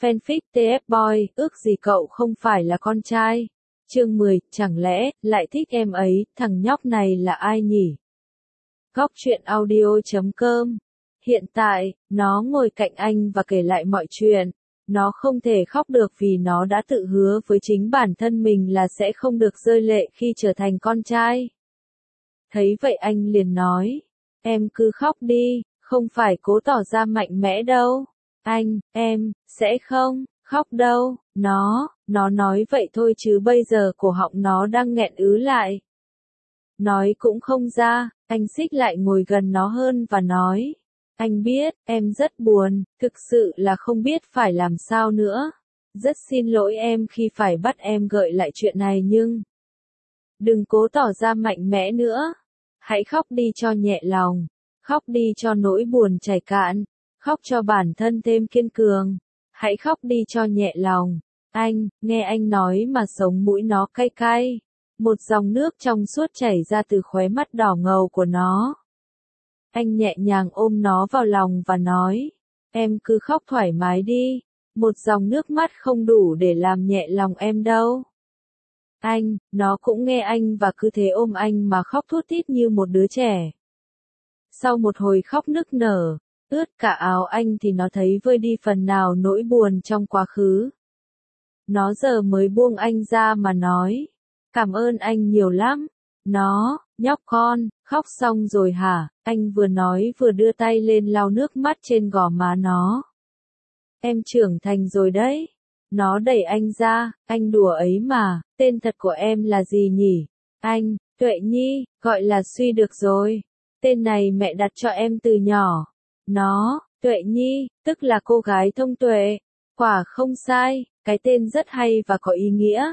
Fanfic TF Boy, ước gì cậu không phải là con trai. Chương 10, chẳng lẽ, lại thích em ấy, thằng nhóc này là ai nhỉ? Góc truyện audio.com. Hiện tại, nó ngồi cạnh anh và kể lại mọi chuyện. Nó không thể khóc được vì nó đã tự hứa với chính bản thân mình là sẽ không được rơi lệ khi trở thành con trai. Thấy vậy anh liền nói, em cứ khóc đi, không phải cố tỏ ra mạnh mẽ đâu. Em, sẽ không, khóc đâu, nó nói vậy thôi chứ bây giờ cổ họng nó đang nghẹn ứ lại. Nói cũng không ra, anh xích lại ngồi gần nó hơn và nói, anh biết, em rất buồn, thực sự là không biết phải làm sao nữa. Rất xin lỗi em khi phải bắt em gợi lại chuyện này nhưng đừng cố tỏ ra mạnh mẽ nữa. Hãy khóc đi cho nhẹ lòng, khóc đi cho nỗi buồn chảy cạn, khóc cho bản thân thêm kiên cường. Hãy khóc đi cho nhẹ lòng. Nghe anh nói mà sống mũi nó cay cay. Một dòng nước trong suốt chảy ra từ khóe mắt đỏ ngầu của nó. Anh nhẹ nhàng ôm nó vào lòng và nói, em cứ khóc thoải mái đi, một dòng nước mắt không đủ để làm nhẹ lòng em đâu. Nó cũng nghe anh và cứ thế ôm anh mà khóc thút thít như một đứa trẻ. Sau một hồi khóc nức nở, ướt cả áo anh thì nó thấy vơi đi phần nào nỗi buồn trong quá khứ. Nó giờ mới buông anh ra mà nói, cảm ơn anh nhiều lắm. Nhóc con, khóc xong rồi hả? Anh vừa nói vừa đưa tay lên lau nước mắt trên gò má nó. Em trưởng thành rồi đấy. Nó đẩy anh ra, anh đùa ấy mà, tên thật của em là gì nhỉ? Tuệ Nhi, gọi là Suy được rồi. Tên này mẹ đặt cho em từ nhỏ. Tuệ Nhi, tức là cô gái thông tuệ. Quả không sai, cái tên rất hay và có ý nghĩa.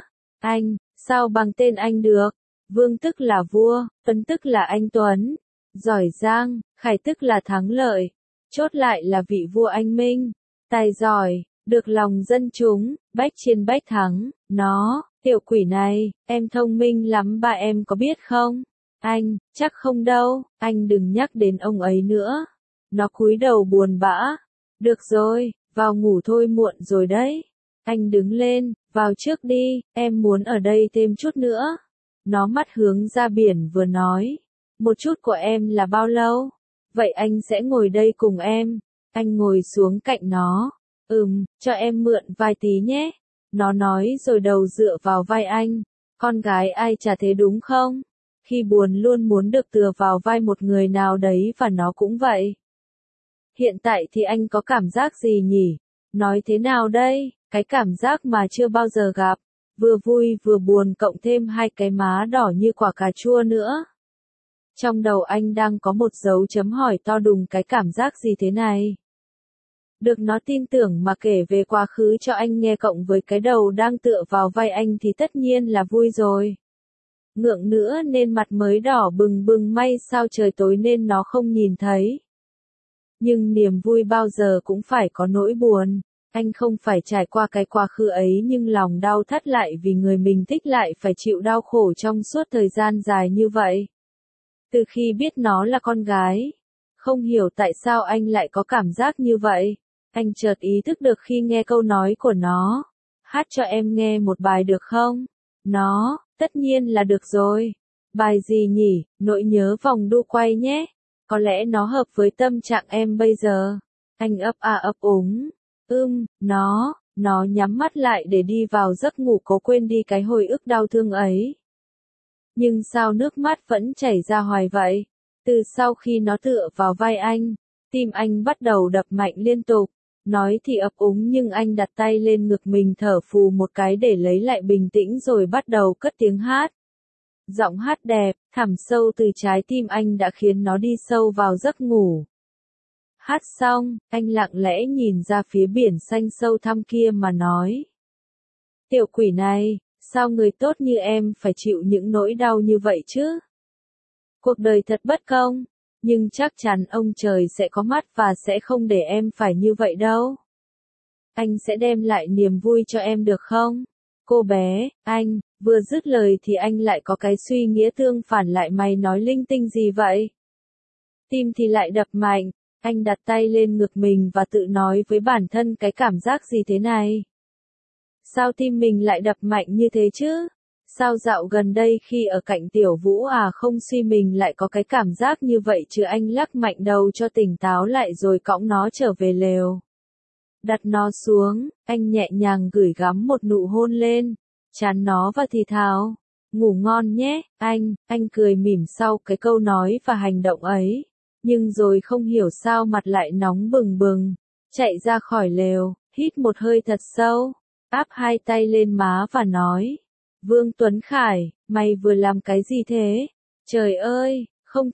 Sao bằng tên anh được? Vương tức là vua, Tuấn tức là anh Tuấn. Giỏi giang, Khải tức là thắng lợi. Chốt lại là vị vua anh minh. Tài giỏi, được lòng dân chúng, bách chiến bách thắng. Tiểu quỷ này, em thông minh lắm ba em có biết không? Chắc không đâu, anh đừng nhắc đến ông ấy nữa. Nó cúi đầu buồn bã. Được rồi, vào ngủ thôi muộn rồi đấy. Anh đứng lên, vào trước đi, em muốn ở đây thêm chút nữa. Nó mắt hướng ra biển vừa nói, một chút của em là bao lâu? Vậy anh sẽ ngồi đây cùng em. Anh ngồi xuống cạnh nó. Cho em mượn vài tí nhé. Nó nói rồi đầu dựa vào vai anh. Con gái ai chả thế đúng không? Khi buồn luôn muốn được tựa vào vai một người nào đấy và nó cũng vậy. Hiện tại thì anh có cảm giác gì nhỉ? Nói thế nào đây? Cái cảm giác mà chưa bao giờ gặp. Vừa vui vừa buồn cộng thêm hai cái má đỏ như quả cà chua nữa. Trong đầu anh đang có một dấu chấm hỏi to đùng cái cảm giác gì thế này. Được nó tin tưởng mà kể về quá khứ cho anh nghe cộng với cái đầu đang tựa vào vai anh thì tất nhiên là vui rồi. Ngượng nữa nên mặt mới đỏ bừng bừng may sao trời tối nên nó không nhìn thấy. Nhưng niềm vui bao giờ cũng phải có nỗi buồn. Anh không phải trải qua cái quá khứ ấy nhưng lòng đau thắt lại vì người mình thích lại phải chịu đau khổ trong suốt thời gian dài như vậy. Từ khi biết nó là con gái, không hiểu tại sao anh lại có cảm giác như vậy. Anh chợt ý thức được khi nghe câu nói của nó. Hát cho em nghe một bài được không? Tất nhiên là được rồi. Bài gì nhỉ? Nỗi nhớ vòng đu quay nhé. Có lẽ nó hợp với tâm trạng em bây giờ. Anh ấp a ấp úng. Nó nhắm mắt lại để đi vào giấc ngủ cố quên đi cái hồi ức đau thương ấy. Nhưng sao nước mắt vẫn chảy ra hoài vậy? Từ sau khi nó tựa vào vai anh, tim anh bắt đầu đập mạnh liên tục. Nói thì ấp úng nhưng anh đặt tay lên ngực mình thở phù một cái để lấy lại bình tĩnh rồi bắt đầu cất tiếng hát. Giọng hát đẹp, thẳm sâu từ trái tim anh đã khiến nó đi sâu vào giấc ngủ. Hát xong, anh lặng lẽ nhìn ra phía biển xanh sâu thẳm kia mà nói. Tiểu quỷ này, sao người tốt như em phải chịu những nỗi đau như vậy chứ? Cuộc đời thật bất công, nhưng chắc chắn ông trời sẽ có mắt và sẽ không để em phải như vậy đâu. Anh sẽ đem lại niềm vui cho em được không? Cô bé, vừa dứt lời thì anh lại có cái suy nghĩa tương phản lại mày nói linh tinh gì vậy? Tim thì lại đập mạnh. Anh đặt tay lên ngực mình và tự nói với bản thân cái cảm giác gì thế này? Sao tim mình lại đập mạnh như thế chứ? Sao dạo gần đây khi ở cạnh Tiểu Vũ không suy mình lại có cái cảm giác như vậy chứ? Anh lắc mạnh đầu cho tỉnh táo lại rồi cõng nó trở về lều. Đặt nó xuống, anh nhẹ nhàng gửi gắm một nụ hôn lên trán nó và thì thào, ngủ ngon nhé, anh cười mỉm sau cái câu nói và hành động ấy. Nhưng rồi không hiểu sao mặt lại nóng bừng bừng, chạy ra khỏi lều, hít một hơi thật sâu, áp hai tay lên má và nói, Vương Tuấn Khải, mày vừa làm cái gì thế? Trời ơi,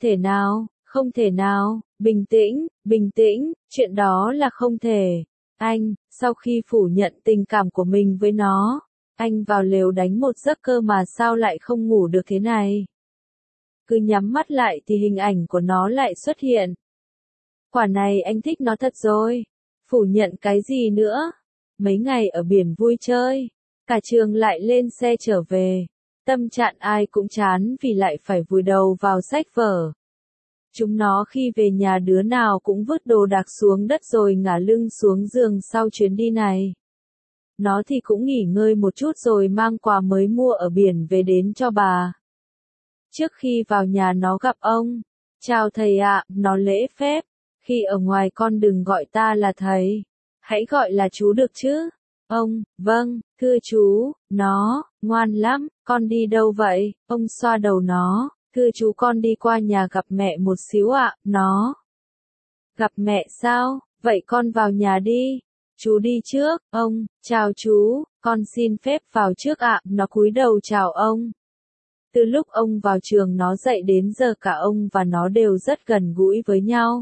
không thể nào, bình tĩnh, chuyện đó là không thể. Anh, sau khi phủ nhận tình cảm của mình với nó, anh vào lều đánh một giấc cơ mà sao lại không ngủ được thế này? Cứ nhắm mắt lại thì hình ảnh của nó lại xuất hiện. Quả này anh thích nó thật rồi. Phủ nhận cái gì nữa? Mấy ngày ở biển vui chơi, cả trường lại lên xe trở về. Tâm trạng ai cũng chán vì lại phải vùi đầu vào sách vở. Chúng nó khi về nhà đứa nào cũng vứt đồ đạc xuống đất rồi ngả lưng xuống giường sau chuyến đi này. Nó thì cũng nghỉ ngơi một chút rồi mang quà mới mua ở biển về đến cho bà. Trước khi vào nhà nó gặp ông. Chào thầy ạ, nó lễ phép. Khi ở ngoài con đừng gọi ta là thầy. Hãy gọi là chú được chứ. Ông, vâng, thưa chú, nó, ngoan lắm, con đi đâu vậy? Ông xoa đầu nó, thưa chú con đi qua nhà gặp mẹ một xíu ạ, nó. Gặp mẹ sao? Vậy con vào nhà đi. Chú đi trước, ông, chào chú, con xin phép vào trước ạ, nó cúi đầu chào ông. Từ lúc ông vào trường nó dạy đến giờ cả ông và nó đều rất gần gũi với nhau.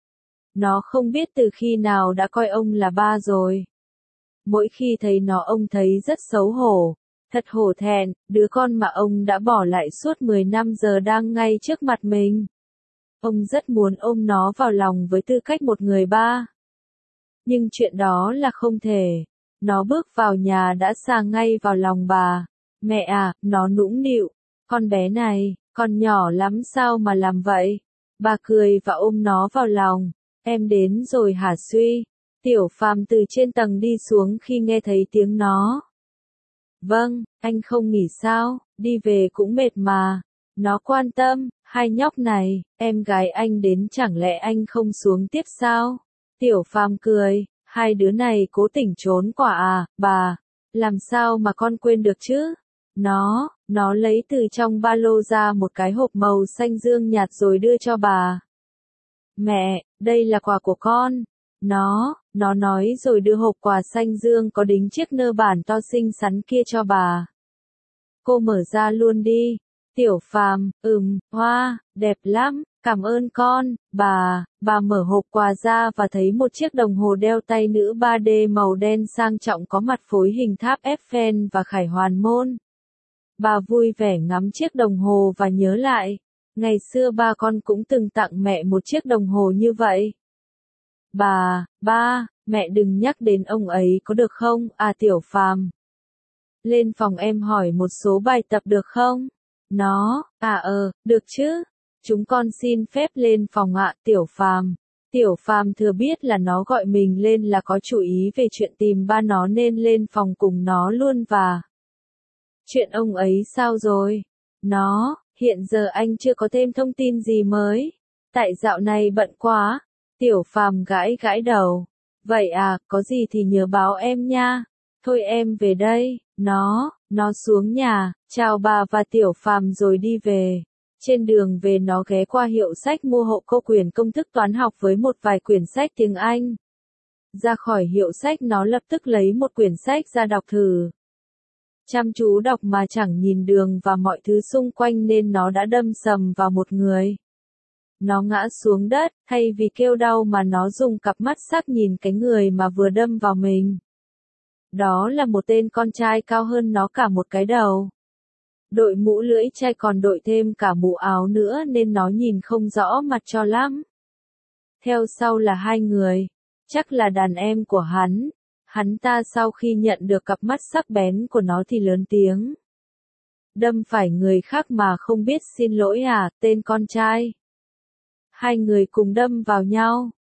Nó không biết từ khi nào đã coi ông là ba rồi. Mỗi khi thấy nó ông thấy rất xấu hổ, thật hổ thẹn, đứa con mà ông đã bỏ lại suốt 10 năm giờ đang ngay trước mặt mình. Ông rất muốn ôm nó vào lòng với tư cách một người ba. Nhưng chuyện đó là không thể. Nó bước vào nhà đã sa ngay vào lòng bà. Mẹ à, nó nũng nịu. Con bé này, con nhỏ lắm sao mà làm vậy? Bà cười và ôm nó vào lòng. Em đến rồi hả Suy? Tiểu Phàm từ trên tầng đi xuống khi nghe thấy tiếng nó. Vâng, anh không nghỉ sao, đi về cũng mệt mà. Nó quan tâm, hai nhóc này, em gái anh đến chẳng lẽ anh không xuống tiếp sao? Tiểu Phàm cười, hai đứa này cố tình trốn quả à, bà, làm sao mà con quên được chứ? Nó lấy từ trong ba lô ra một cái hộp màu xanh dương nhạt rồi đưa cho bà. Mẹ, đây là quà của con. Nó nói rồi đưa hộp quà xanh dương có đính chiếc nơ bản to xinh xắn kia cho bà. Cô mở ra luôn đi. Tiểu Phàm, hoa, đẹp lắm, cảm ơn con, bà mở hộp quà ra và thấy một chiếc đồng hồ đeo tay nữ 3D màu đen sang trọng có mặt phối hình tháp Eiffel và khải hoàn môn. Bà vui vẻ ngắm chiếc đồng hồ và nhớ lại, ngày xưa ba con cũng từng tặng mẹ một chiếc đồng hồ như vậy. Ba, mẹ đừng nhắc đến ông ấy có được không, Tiểu Phàm. Lên phòng em hỏi một số bài tập được không? Nó, được chứ. Chúng con xin phép lên phòng ạ, Tiểu Phàm. Tiểu Phàm thừa biết là nó gọi mình lên là có chủ ý về chuyện tìm ba nó nên lên phòng cùng nó luôn và. Chuyện ông ấy sao rồi? Hiện giờ anh chưa có thêm thông tin gì mới. Tại dạo này bận quá. Tiểu Phàm gãi gãi đầu. Vậy có gì thì nhớ báo em nha. Thôi em về đây. Nó xuống nhà, chào bà và Tiểu Phàm rồi đi về. Trên đường về nó ghé qua hiệu sách mua hộ câu quyển công thức toán học với một vài quyển sách tiếng Anh. Ra khỏi hiệu sách nó lập tức lấy một quyển sách ra đọc thử. Chăm chú đọc mà chẳng nhìn đường và mọi thứ xung quanh nên nó đã đâm sầm vào một người. Nó ngã xuống đất, thay vì kêu đau mà nó dùng cặp mắt sắc nhìn cái người mà vừa đâm vào mình. Đó là một tên con trai cao hơn nó cả một cái đầu. Đội mũ lưỡi chai còn đội thêm cả mũ áo nữa nên nó nhìn không rõ mặt cho lắm. Theo sau là hai người, chắc là đàn em của hắn. Hắn ta sau khi nhận được cặp mắt sắc bén của nó thì lớn tiếng. Đâm phải người khác mà không biết xin lỗi tên con trai. Hai người cùng đâm vào nhau.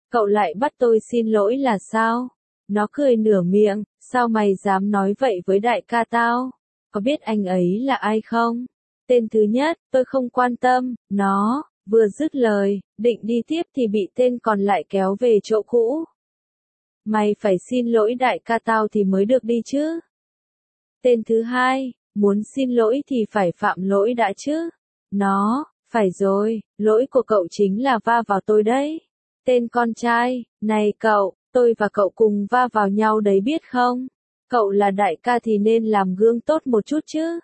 Cậu lại bắt tôi xin lỗi là sao? Nó cười nửa miệng, sao mày dám nói vậy với đại ca tao? Có biết anh ấy là ai không? Tên thứ nhất, tôi không quan tâm, nó, vừa dứt lời, định đi tiếp thì bị tên còn lại kéo về chỗ cũ. Mày phải xin lỗi đại ca tao thì mới được đi chứ. Tên thứ hai, muốn xin lỗi thì phải phạm lỗi đã chứ. Nó, phải rồi, lỗi của cậu chính là va vào tôi đấy. Tên con trai, này cậu, tôi và cậu cùng va vào nhau đấy biết không? Cậu là đại ca thì nên làm gương tốt một chút chứ.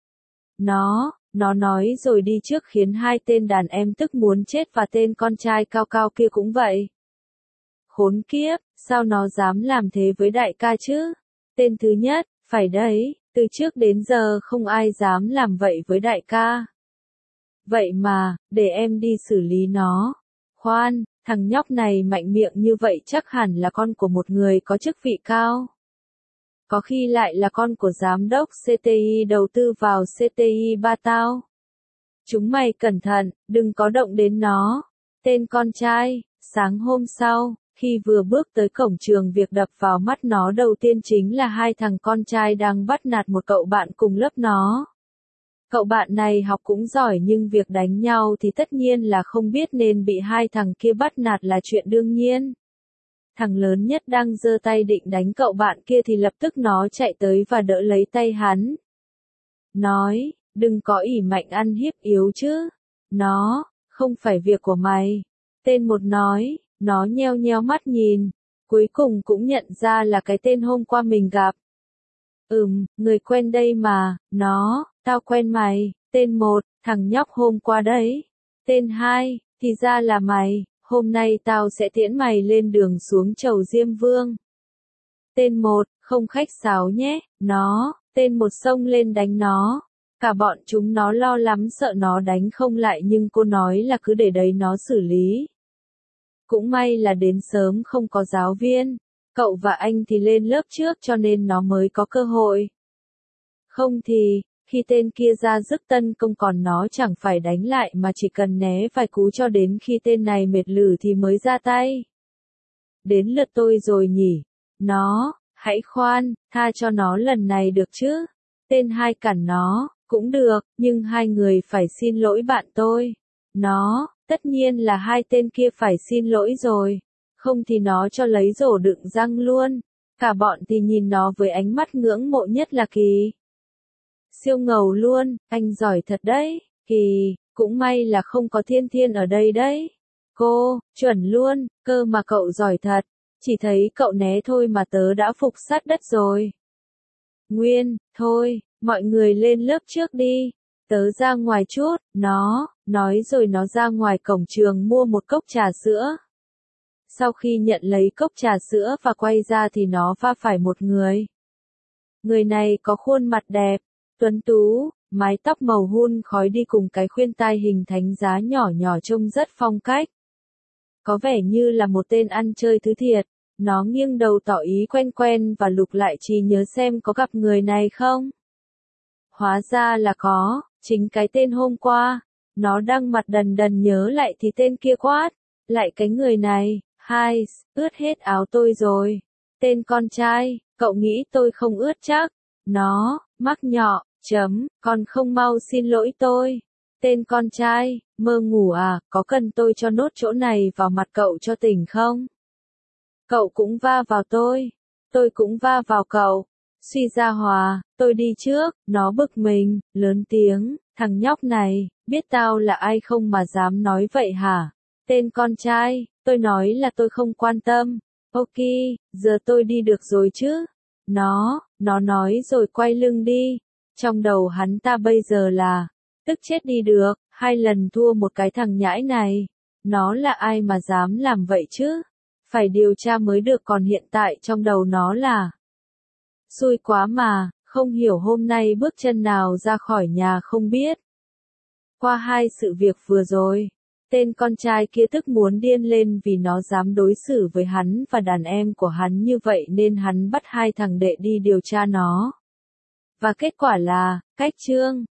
Nó nói rồi đi trước khiến hai tên đàn em tức muốn chết và tên con trai cao cao kia cũng vậy. Khốn kiếp, sao nó dám làm thế với đại ca chứ? Tên thứ nhất, phải đấy, từ trước đến giờ không ai dám làm vậy với đại ca. Vậy mà, để em đi xử lý nó. Khoan, thằng nhóc này mạnh miệng như vậy chắc hẳn là con của một người có chức vị cao. Có khi lại là con của giám đốc CTI đầu tư vào CTI ba tao. Chúng mày cẩn thận, đừng có động đến nó. Tên con trai, sáng hôm sau, khi vừa bước tới cổng trường việc đập vào mắt nó đầu tiên chính là hai thằng con trai đang bắt nạt một cậu bạn cùng lớp nó. Cậu bạn này học cũng giỏi nhưng việc đánh nhau thì tất nhiên là không biết nên bị hai thằng kia bắt nạt là chuyện đương nhiên. Thằng lớn nhất đang giơ tay định đánh cậu bạn kia thì lập tức nó chạy tới và đỡ lấy tay hắn. Nói, đừng có ỷ mạnh ăn hiếp yếu chứ. Nó, không phải việc của mày. Tên một nói, nó nheo nheo mắt nhìn. Cuối cùng cũng nhận ra là cái tên hôm qua mình gặp. Người quen đây mà, tao quen mày. Tên một, thằng nhóc hôm qua đấy. Tên hai, thì ra là mày. Hôm nay tao sẽ tiễn mày lên đường xuống chầu Diêm Vương. Tên một, không khách sáo nhé, tên một xông lên đánh nó. Cả bọn chúng nó lo lắm sợ nó đánh không lại nhưng cô nói là cứ để đấy nó xử lý. Cũng may là đến sớm không có giáo viên, cậu và anh thì lên lớp trước cho nên nó mới có cơ hội. Không thì, khi tên kia ra dứt tân công còn nó chẳng phải đánh lại mà chỉ cần né vài cú cho đến khi tên này mệt lử thì mới ra tay. Đến lượt tôi rồi nhỉ. Hãy khoan, tha cho nó lần này được chứ. Tên hai cản nó, cũng được, nhưng hai người phải xin lỗi bạn tôi. Tất nhiên là hai tên kia phải xin lỗi rồi. Không thì nó cho lấy rổ đựng răng luôn. Cả bọn thì nhìn nó với ánh mắt ngưỡng mộ nhất là Kỳ. Siêu ngầu luôn, anh giỏi thật đấy, Kỳ, cũng may là không có Thiên Thiên ở đây đấy. Cô, chuẩn luôn, cơ mà cậu giỏi thật, chỉ thấy cậu né thôi mà tớ đã phục sát đất rồi. Nguyên, thôi, mọi người lên lớp trước đi, tớ ra ngoài chút, nói rồi nó ra ngoài cổng trường mua một cốc trà sữa. Sau khi nhận lấy cốc trà sữa và quay ra thì nó va phải một người. Người này có khuôn mặt đẹp, tuấn tú, mái tóc màu hun khói đi cùng cái khuyên tai hình thánh giá nhỏ nhỏ trông rất phong cách. Có vẻ như là một tên ăn chơi thứ thiệt, nó nghiêng đầu tỏ ý quen quen và lục lại trí nhớ xem có gặp người này không. Hóa ra là có, chính cái tên hôm qua, nó đang mặt đần đần nhớ lại thì tên kia quát, lại cái người này, ướt hết áo tôi rồi. Tên con trai, cậu nghĩ tôi không ướt chắc? Mắc nhọ, còn không mau xin lỗi tôi. Tên con trai, mơ ngủ à, có cần tôi cho nốt chỗ này vào mặt cậu cho tỉnh không? Cậu cũng va vào tôi cũng va vào cậu. Suy ra hòa, tôi đi trước, nó bực mình, lớn tiếng, thằng nhóc này, biết tao là ai không mà dám nói vậy hả? Tên con trai, tôi nói là tôi không quan tâm. Ok, giờ tôi đi được rồi chứ? Nó nói rồi quay lưng đi. Trong đầu hắn ta bây giờ là, tức chết đi được, 2 lần thua một cái thằng nhãi này. Nó là ai mà dám làm vậy chứ? Phải điều tra mới được còn hiện tại trong đầu nó là xui quá mà, không hiểu hôm nay bước chân nào ra khỏi nhà không biết. Qua 2 sự việc vừa rồi, tên con trai kia tức muốn điên lên vì nó dám đối xử với hắn và đàn em của hắn như vậy nên hắn bắt 2 thằng đệ đi điều tra nó. Và kết quả là, cách chương.